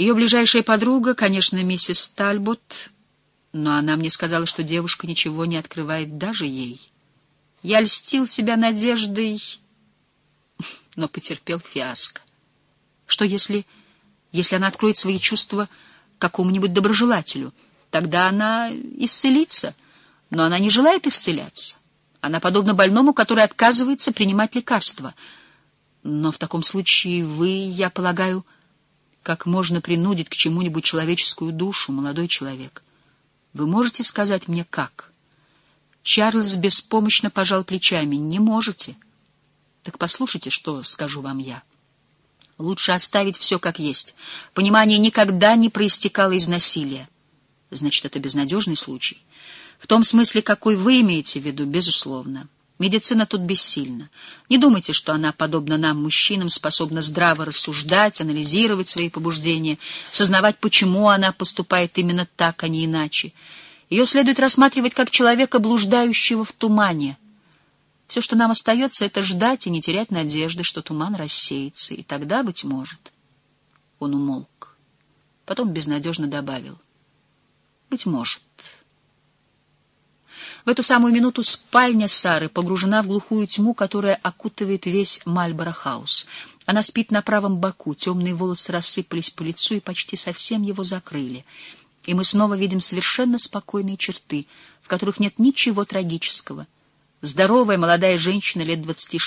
Ее ближайшая подруга, конечно, миссис Тальбот, но она мне сказала, что девушка ничего не открывает даже ей. Я льстил себя надеждой, но потерпел фиаско. Что если она откроет свои чувства какому-нибудь доброжелателю? Тогда она исцелится, но она не желает исцеляться. Она подобна больному, который отказывается принимать лекарства. Но в таком случае вы, я полагаю, как можно принудить к чему-нибудь человеческую душу, молодой человек? Вы можете сказать мне, как? Чарльз беспомощно пожал плечами. Не можете. Так послушайте, что скажу вам я. Лучше оставить все как есть. Понимание никогда не проистекало из насилия. Значит, это безнадежный случай. В том смысле, какой вы имеете в виду, безусловно. Медицина тут бессильна. Не думайте, что она, подобно нам, мужчинам, способна здраво рассуждать, анализировать свои побуждения, сознавать, почему она поступает именно так, а не иначе. Ее следует рассматривать как человека, блуждающего в тумане. Все, что нам остается, это ждать и не терять надежды, что туман рассеется, и тогда, быть может. Он умолк. Потом безнадежно добавил. Быть может. В эту самую минуту спальня Сары погружена в глухую тьму, которая окутывает весь Мальборо-хаус. Она спит на правом боку, темные волосы рассыпались по лицу и почти совсем его закрыли. И мы снова видим совершенно спокойные черты, в которых нет ничего трагического. Здоровая молодая женщина лет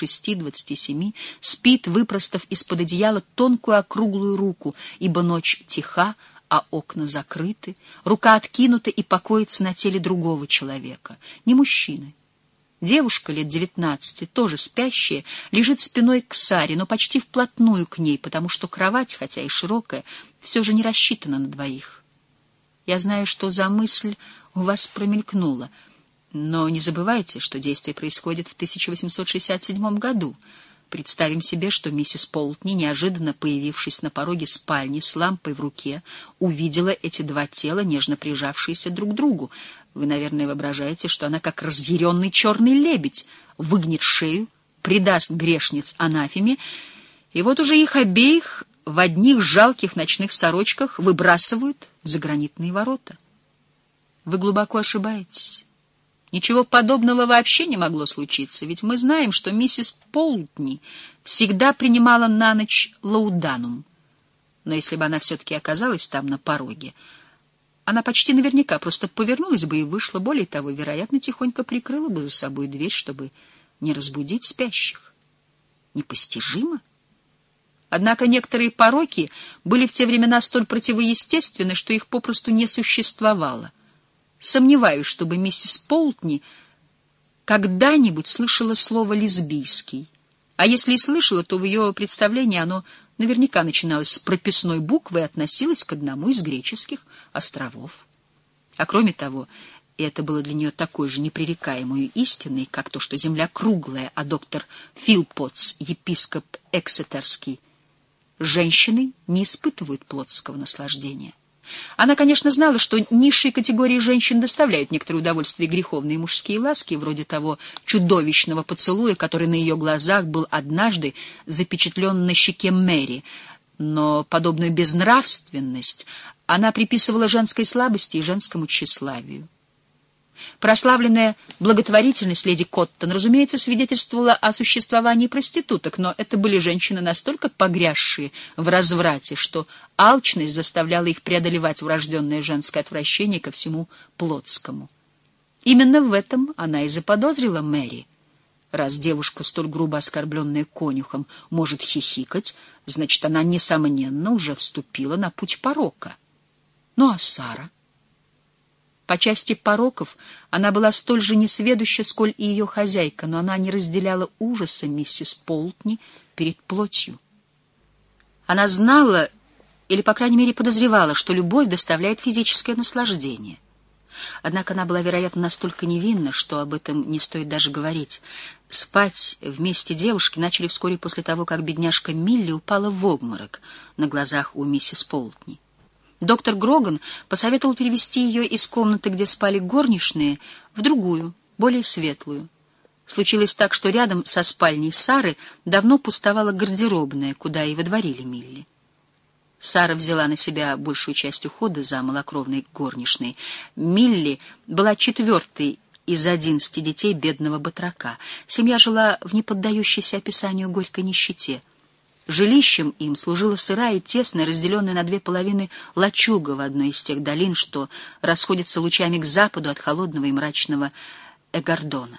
26-27 спит, выпростав из-под одеяла тонкую округлую руку, ибо ночь тиха, а окна закрыты, рука откинута и покоится на теле другого человека, не мужчины. Девушка лет 19, тоже спящая, лежит спиной к Саре, но почти вплотную к ней, потому что кровать, хотя и широкая, все же не рассчитана на двоих. Я знаю, что за мысль у вас промелькнула, но не забывайте, что действие происходит в 1867 году. Представим себе, что миссис Полтни, неожиданно появившись на пороге спальни с лампой в руке, увидела эти два тела, нежно прижавшиеся друг к другу. Вы, наверное, воображаете, что она, как разъяренный черный лебедь, выгнет шею, предаст грешниц анафеме, и вот уже их обеих в одних жалких ночных сорочках выбрасывают за гранитные ворота. Вы глубоко ошибаетесь. Ничего подобного вообще не могло случиться, ведь мы знаем, что миссис Полтни всегда принимала на ночь лауданум. Но если бы она все-таки оказалась там на пороге, она почти наверняка просто повернулась бы и вышла, более того, вероятно, тихонько прикрыла бы за собой дверь, чтобы не разбудить спящих. Непостижимо. Однако некоторые пороки были в те времена столь противоестественны, что их попросту не существовало. Сомневаюсь, чтобы миссис Полтни когда-нибудь слышала слово «лесбийский». А если и слышала, то в ее представлении оно наверняка начиналось с прописной буквы и относилось к одному из греческих островов. А кроме того, и это было для нее такой же непререкаемой истиной, как то, что земля круглая, а доктор Филпотс, епископ Эксетерский, женщины не испытывают плотского наслаждения. Она, конечно, знала, что низшей категории женщин доставляют некоторое удовольствие греховные мужские ласки, вроде того чудовищного поцелуя, который на ее глазах был однажды запечатлен на щеке Мэри. Но подобную безнравственность она приписывала женской слабости и женскому тщеславию. Прославленная благотворительность леди Коттон, разумеется, свидетельствовала о существовании проституток, но это были женщины, настолько погрязшие в разврате, что алчность заставляла их преодолевать врожденное женское отвращение ко всему плотскому. Именно в этом она и заподозрила Мэри. Раз девушка, столь грубо оскорбленная конюхом, может хихикать, значит, она, несомненно, уже вступила на путь порока. Ну а Сара? По части пороков она была столь же несведуща, сколь и ее хозяйка, но она не разделяла ужаса миссис Полтни перед плотью. Она знала, или, по крайней мере, подозревала, что любовь доставляет физическое наслаждение. Однако она была, вероятно, настолько невинна, что об этом не стоит даже говорить. Спать вместе девушки начали вскоре после того, как бедняжка Милли упала в обморок на глазах у миссис Полтни. Доктор Гроган посоветовал перевести ее из комнаты, где спали горничные, в другую, более светлую. Случилось так, что рядом со спальней Сары давно пустовала гардеробная, куда и водворили Милли. Сара взяла на себя большую часть ухода за малокровной горничной. Милли была четвертой из 11 детей бедного батрака. Семья жила в неподдающейся описанию горькой нищете. Жилищем им служила сырая и тесная, разделенная на две половины лачуга в одной из тех долин, что расходятся лучами к западу от холодного и мрачного Эгардона.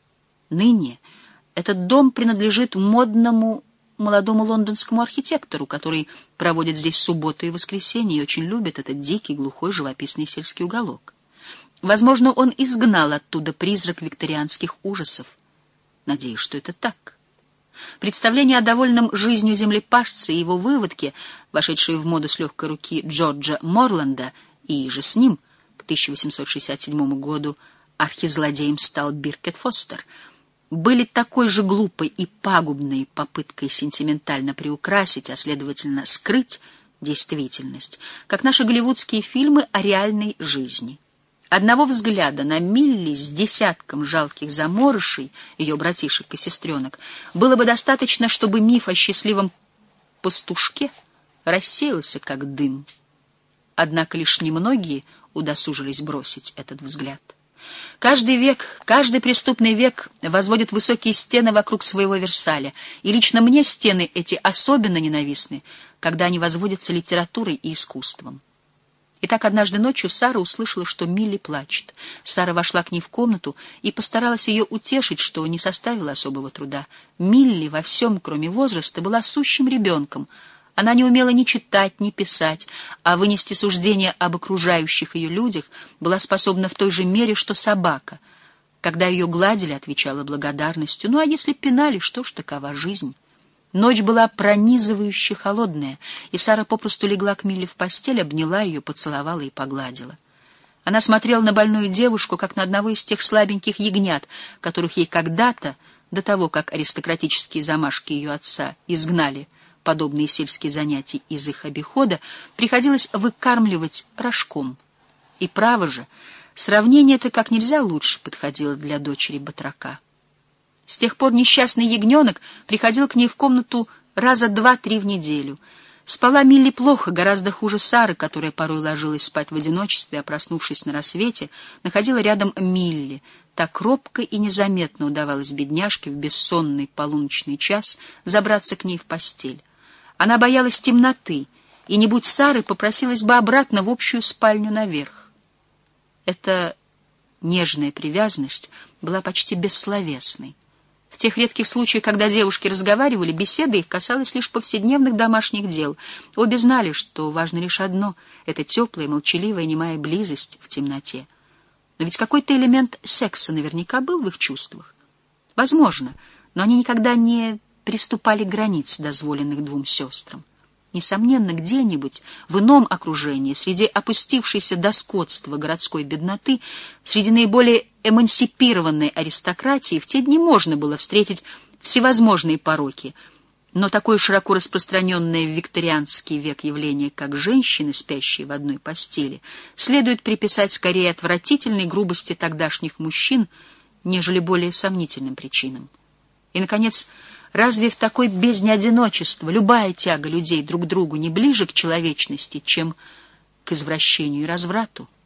Ныне этот дом принадлежит модному молодому лондонскому архитектору, который проводит здесь субботы и воскресенья и очень любит этот дикий, глухой, живописный сельский уголок. Возможно, он изгнал оттуда призрак викторианских ужасов. Надеюсь, что это так. Представление о довольном жизнью землепашце и его выводке, вошедшие в моду с легкой руки Джорджа Морланда, и же с ним, к 1867 году, архизлодеем стал Биркет Фостер, были такой же глупой и пагубной попыткой сентиментально приукрасить, а следовательно скрыть действительность, как наши голливудские фильмы о реальной жизни. Одного взгляда на Милли с десятком жалких заморышей, ее братишек и сестренок, было бы достаточно, чтобы миф о счастливом пастушке рассеялся, как дым. Однако лишь немногие удосужились бросить этот взгляд. Каждый век, каждый преступный век возводит высокие стены вокруг своего Версаля, и лично мне стены эти особенно ненавистны, когда они возводятся литературой и искусством. Итак, однажды ночью Сара услышала, что Милли плачет. Сара вошла к ней в комнату и постаралась ее утешить, что не составило особого труда. Милли во всем, кроме возраста, была сущим ребенком. Она не умела ни читать, ни писать, а вынести суждение об окружающих ее людях была способна в той же мере, что собака. Когда ее гладили, отвечала благодарностью. Ну, а если пинали, что ж, такова жизнь. Ночь была пронизывающе холодная, и Сара попросту легла к Милли в постель, обняла ее, поцеловала и погладила. Она смотрела на больную девушку, как на одного из тех слабеньких ягнят, которых ей когда-то, до того, как аристократические замашки ее отца изгнали подобные сельские занятия из их обихода, приходилось выкармливать рожком. И право же, сравнение это как нельзя лучше подходило для дочери батрака. С тех пор несчастный ягненок приходил к ней в комнату раза 2-3 в неделю. Спала Милли плохо, гораздо хуже Сары, которая порой ложилась спать в одиночестве, а, проснувшись на рассвете, находила рядом Милли. Так робко и незаметно удавалось бедняжке в бессонный полуночный час забраться к ней в постель. Она боялась темноты, и, не будь Сары, попросилась бы обратно в общую спальню наверх. Эта нежная привязанность была почти бессловесной. В тех редких случаях, когда девушки разговаривали, беседа их касалась лишь повседневных домашних дел. Обе знали, что важно лишь одно — это теплая, молчаливая, немая близость в темноте. Но ведь какой-то элемент секса наверняка был в их чувствах. Возможно, но они никогда не приступали к границ, дозволенных двум сестрам. Несомненно, где-нибудь в ином окружении, среди опустившейся до скотства городской бедноты, среди наиболее эмансипированной аристократии, в те дни можно было встретить всевозможные пороки, но такое широко распространенное в викторианский век явление, как женщины, спящие в одной постели, следует приписать скорее отвратительной грубости тогдашних мужчин, нежели более сомнительным причинам. И, наконец, разве в такой бездне одиночества любая тяга людей друг к другу не ближе к человечности, чем к извращению и разврату?